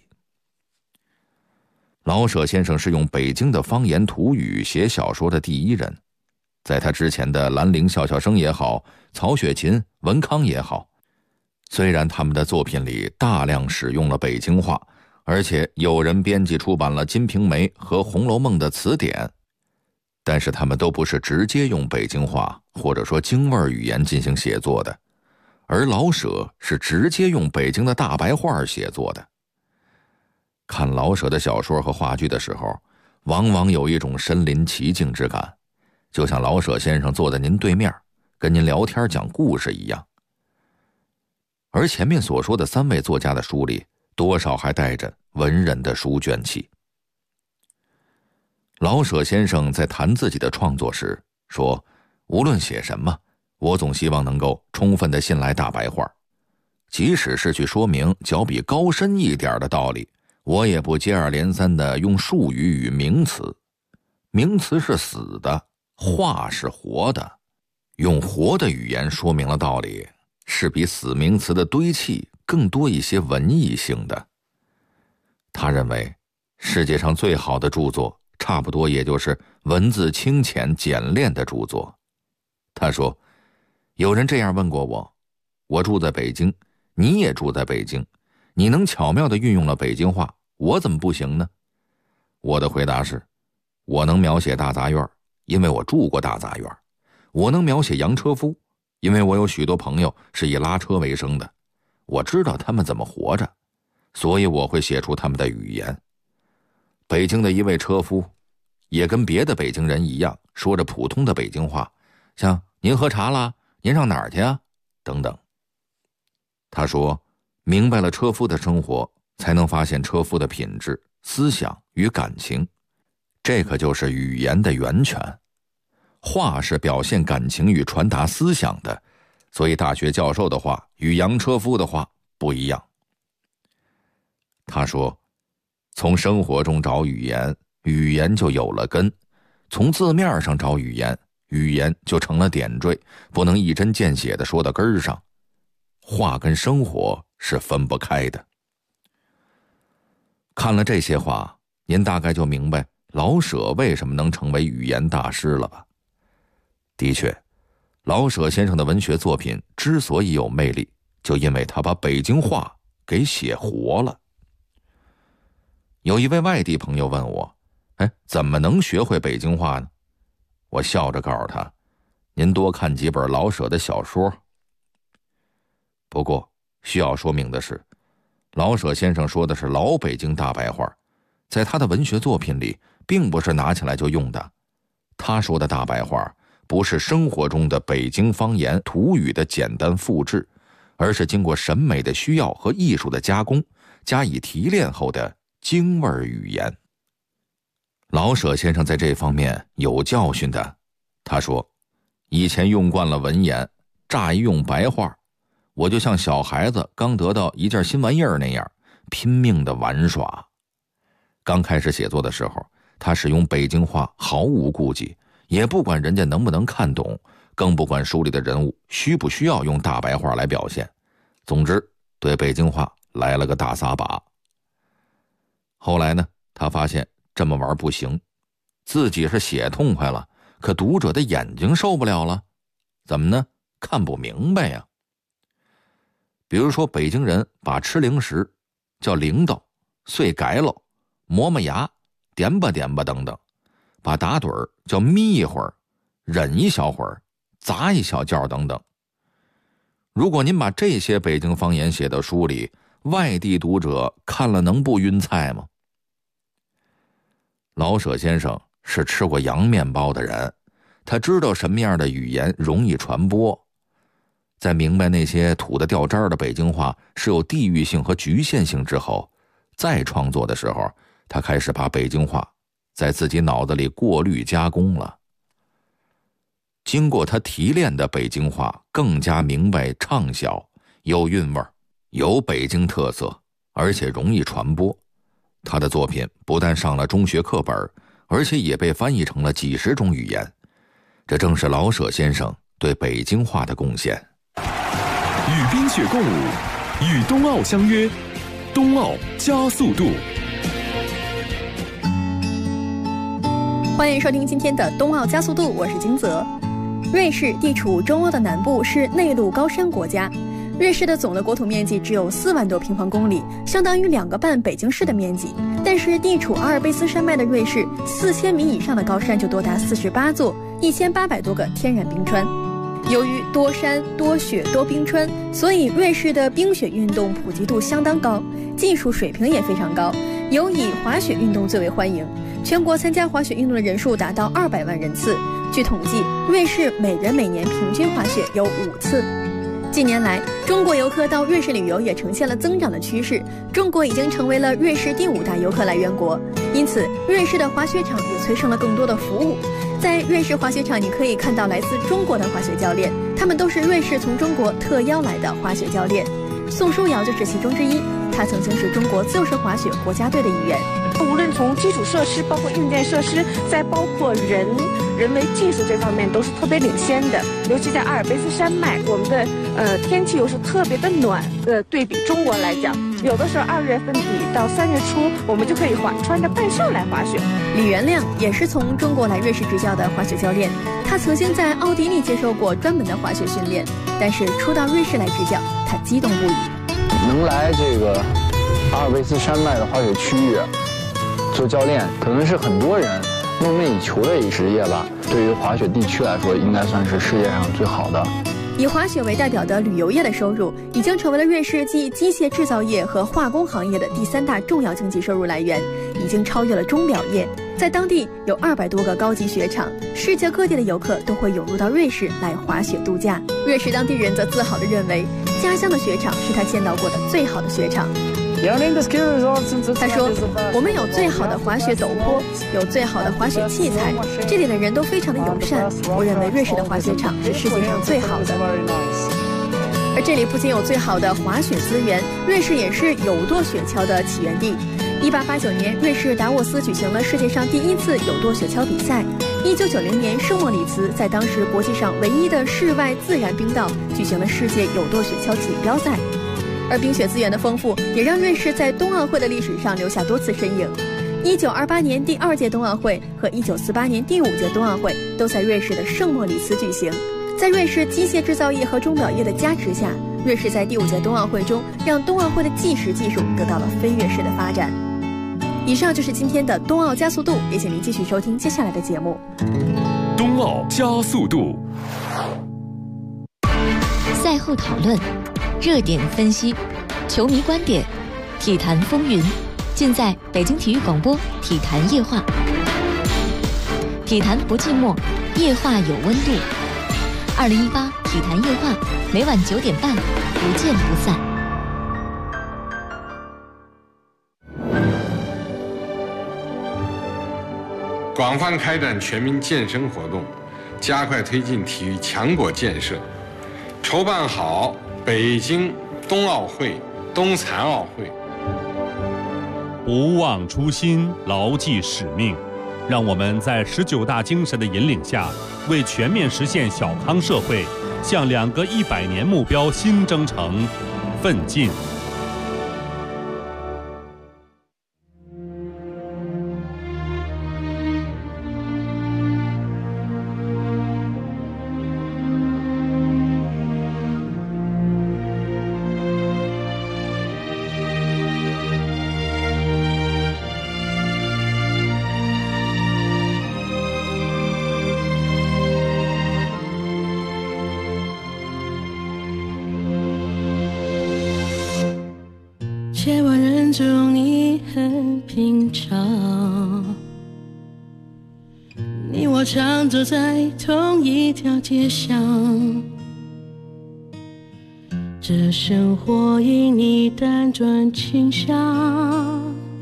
老舍先生是用北京的方言土语写小说的第一人，在他之前的兰陵笑笑生也好，曹雪芹、文康也好，虽然他们的作品里大量使用了北京话，而且有人编辑出版了《金瓶梅》和《红楼梦》的词典，但是他们都不是直接用北京话或者说京味语言进行写作的，而老舍是直接用北京的大白话写作的。看老舍的小说和话剧的时候，往往有一种身临其境之感，就像老舍先生坐在您对面，跟您聊天讲故事一样。而前面所说的3位作家的书里，多少还带着文人的书卷气。老舍先生在谈自己的创作时说，无论写什么，我总希望能够充分地信赖大白话，即使是去说明较比高深一点的道理，我也不接二连三地用术语与名词。名词是死的，话是活的，用活的语言说明了道理，是比死名词的堆砌更多一些文艺性的。他认为世界上最好的著作差不多也就是文字清浅简练的著作。他说，有人这样问过我，我住在北京，你也住在北京，你能巧妙地运用了北京话，我怎么不行呢？我的回答是，我能描写大杂院，因为我住过大杂院；我能描写洋车夫，因为我有许多朋友是以拉车为生的，我知道他们怎么活着，所以我会写出他们的语言。北京的一位车夫也跟别的北京人一样，说着普通的北京话，像您喝茶啦，您上哪儿去啊，等等。他说，明白了车夫的生活，才能发现车夫的品质、思想与感情，这可就是语言的源泉。话是表现感情与传达思想的，所以大学教授的话与洋车夫的话不一样。他说，从生活中找语言，语言就有了根；从字面上找语言，语言就成了点缀，不能一针见血地说到根儿上。话跟生活是分不开的。看了这些话，您大概就明白老舍为什么能成为语言大师了吧？的确，老舍先生的文学作品之所以有魅力，就因为他把北京话给写活了。有一位外地朋友问我，怎么能学会北京话呢？我笑着告诉他，您多看几本老舍的小说。不过需要说明的是，老舍先生说的是老北京大白话，在他的文学作品里并不是拿起来就用的。他说的大白话不是生活中的北京方言土语的简单复制，而是经过审美的需要和艺术的加工，加以提炼后的京味语言。老舍先生在这方面有教训的。他说，以前用惯了文言，乍一用白话，我就像小孩子刚得到一件新玩意儿那样，拼命的玩耍。刚开始写作的时候，他使用北京话毫无顾忌，也不管人家能不能看懂，更不管书里的人物需不需要用大白话来表现。总之，对北京话来了个大撒把。后来呢，他发现这么玩不行，自己是写痛快了，可读者的眼睛受不了了。怎么呢？看不明白呀。比如说，北京人把吃零食叫铃铛、碎改喽、磨磨牙、点吧点吧等等，把打盹儿叫眯一会儿、忍一小会儿、 砸一小觉等等。如果您把这些北京方言写到书里，外地读者看了能不晕菜吗？老舍先生是吃过洋面包的人，他知道什么样的语言容易传播。在明白那些土得掉渣的北京话是有地域性和局限性之后，再创作的时候，他开始把北京话在自己脑子里过滤加工了。经过他提炼的北京话更加明白畅销，有韵味，有北京特色，而且容易传播。他的作品不但上了中学课本，而且也被翻译成了几十种语言。这正是老舍先生对北京话的贡献。 与冰雪共舞，与冬奥相约，冬奥加速度。 欢迎收听今天的冬奥加速度，我是金泽。瑞士地处中欧的南部，是内陆高山国家。瑞士的总的国土面积只有4万多平方公里，相当于2个半北京市的面积。但是地处阿尔卑斯山脉的瑞士，4000米以上的高山就多达48座，1800多个天然冰川。由于多山多雪多冰川，所以瑞士的冰雪运动普及度相当高，技术水平也非常高，尤以滑雪运动最为欢迎。全国参加滑雪运动的人数达到200万人次。据统计，瑞士每人每年平均滑雪有5次。近年来，中国游客到瑞士旅游也呈现了增长的趋势，中国已经成为了瑞士第5大游客来源国。因此，瑞士的滑雪场也催生了更多的服务。在瑞士滑雪场，你可以看到来自中国的滑雪教练，他们都是瑞士从中国特邀来的滑雪教练。宋书瑶就是其中之一，他曾经是中国自由式滑雪国家队的一员。 无论从基础设施，包括硬件设施，再包括人为技术这方面，都是特别领先的。尤其在阿尔卑斯山脉，我们的天气又是特别的暖，对比中国来讲，有的时候2月份底到3月初，我们就可以穿着半袖来滑雪。 李元亮也是从中国来瑞士执教的滑雪教练，他曾经在奥地利接受过专门的滑雪训练，但是初到瑞士来执教，他激动不已。 能来这个阿尔卑斯山脉的滑雪区域做教练，可能是很多人梦寐以求的一职业吧。对于滑雪地区来说，应该算是世界上最好的。 以滑雪为代表的旅游业的收入，已经成为了瑞士继机械制造业和化工行业的第3大重要经济收入来源，已经超越了钟表业。在当地有200多个高级雪场，世界各地的游客都会涌入到瑞士来滑雪度假。瑞士当地人则自豪地认为，家乡的雪场是他见到过的最好的雪场。他说，我们有最好的滑雪陡坡，有最好的滑雪器材，这里的人都非常的友善。我认为瑞士的滑雪场是世界上最好的。而这里不仅有最好的滑雪资源，瑞士也是有舵雪橇的起源地。1889年，瑞士达沃斯举行了世界上第1次有舵雪橇比赛。1990年，圣莫里茨在当时国际上唯一的室外自然冰道举行了世界有舵雪橇锦标赛。而冰雪资源的丰富，也让瑞士在冬奥会的历史上留下多次身影。1928年第2届冬奥会和1948年第5届冬奥会都在瑞士的圣莫里茨举行。在瑞士机械制造业和钟表业的加持下，瑞士在第5届冬奥会中让冬奥会的计时技术得到了飞跃式的发展。以上就是今天的冬奥加速度，也请您继续收听接下来的节目。 冬奥加速度， 赛后讨论，热点分析，球迷观点，体坛风云，尽在北京体育广播体坛夜话。体坛不寂寞，夜话有温度。2018体坛夜话，每晚9点半，不见不散。 广泛开展全民健身活动，加快推进体育强国建设，筹办好北京冬奥会、冬残奥会。 不忘初心，牢记使命，让我们在19大精神的引领下，为全面实现小康社会，向2个100年目标新征程奋进。 千万人中你很平常，你我常走在同一条街上，这生活因你辗转倾向，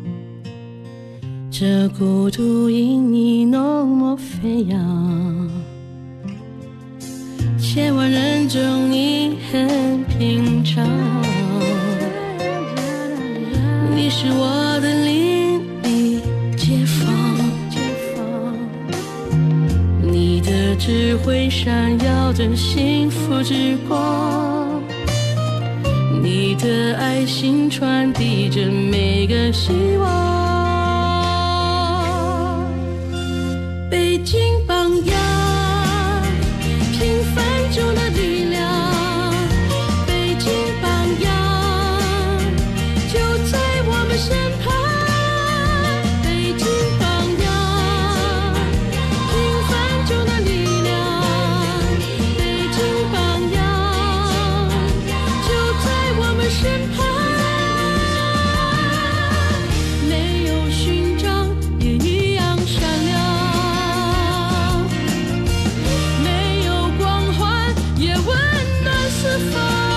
这孤独因你浓墨飞扬。千万人中你很平常，你是我的邻里街坊，你的智慧闪耀着幸福之光，你的爱心传递着每个希望。北京榜样，平凡中的力量，北京榜样就在我们身旁。北京榜样，平凡中的力量，北京榜样就在我们身旁。没有勋章也一样闪亮，没有光环也温暖四方。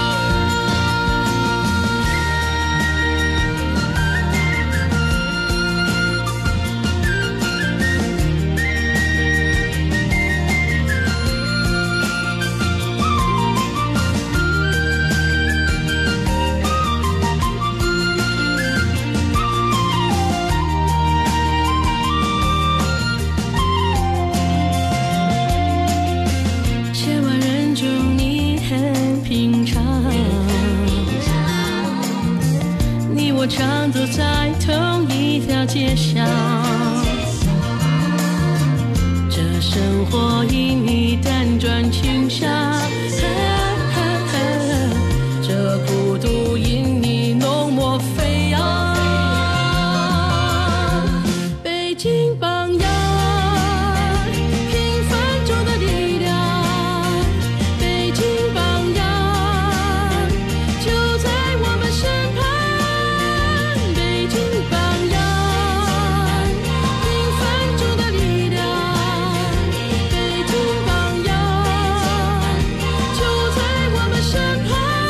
千万人中你很平常，你我常走在同一条街上，这生活因你辗转倾向，这孤独因你浓墨飞扬。北京榜样，平凡中的力量，北京榜样就在我们身旁。北京榜样，平凡中的力量，北京榜样就在我们身旁。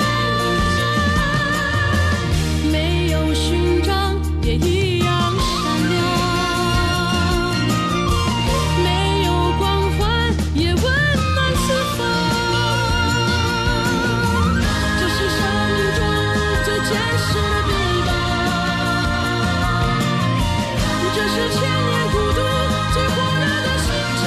没有勋章也一样闪亮，没有光环也温暖四方。这是生命中最坚实的臂膀，这是千年孤独最火热的心肠。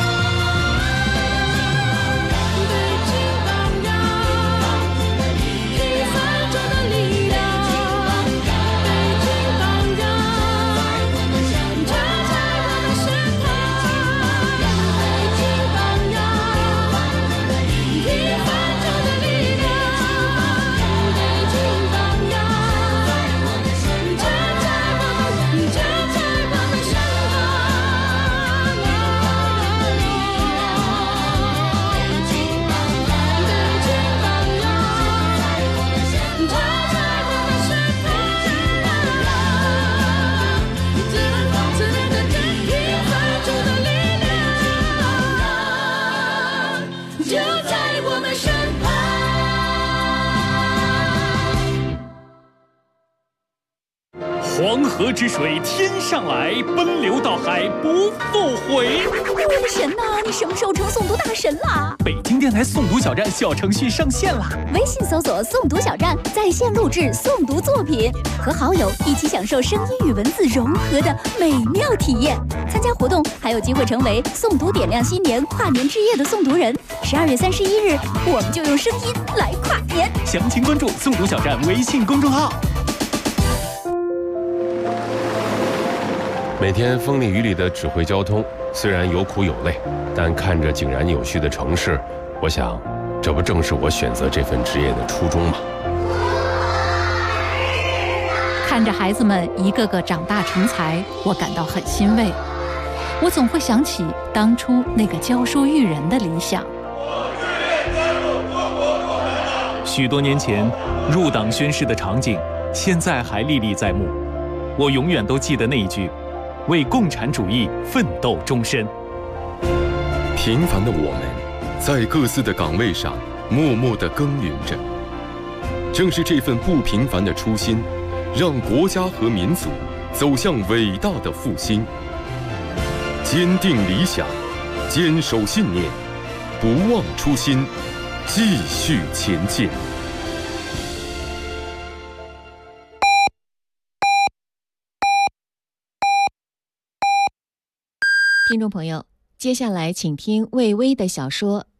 北京榜样，平凡中的力量，北京榜样就在我们身旁。北京榜样，平凡中的力量，北京榜样就在我们身旁。 黄河之水天上来，奔流到海不复回。 我的神呐，你什么时候成诵读大神啦？ 北京电台诵读小站小程序上线啦！ 微信搜索“诵读小站”，在线录制诵读作品，和好友一起享受声音与文字融合的美妙体验。参加活动还有机会成为诵读点亮新年跨年之夜的诵读人。12月31日，我们就用声音来跨年。 详情关注诵读小站微信公众号。 每天风里雨里的指挥交通，虽然有苦有累，但看着井然有序的城市，我想，这不正是我选择这份职业的初衷吗？ 看着孩子们一个个长大成才，我感到很欣慰。我总会想起当初那个教书育人的理想。 许多年前，入党宣誓的场景现在还历历在目。我永远都记得那一句：为共产主义奋斗终身。 平凡的我们，在各自的岗位上默默地耕耘着。正是这份不平凡的初心，让国家和民族走向伟大的复兴。坚定理想，坚守信念，不忘初心，继续前进。 听众朋友，接下来请听魏巍的小说《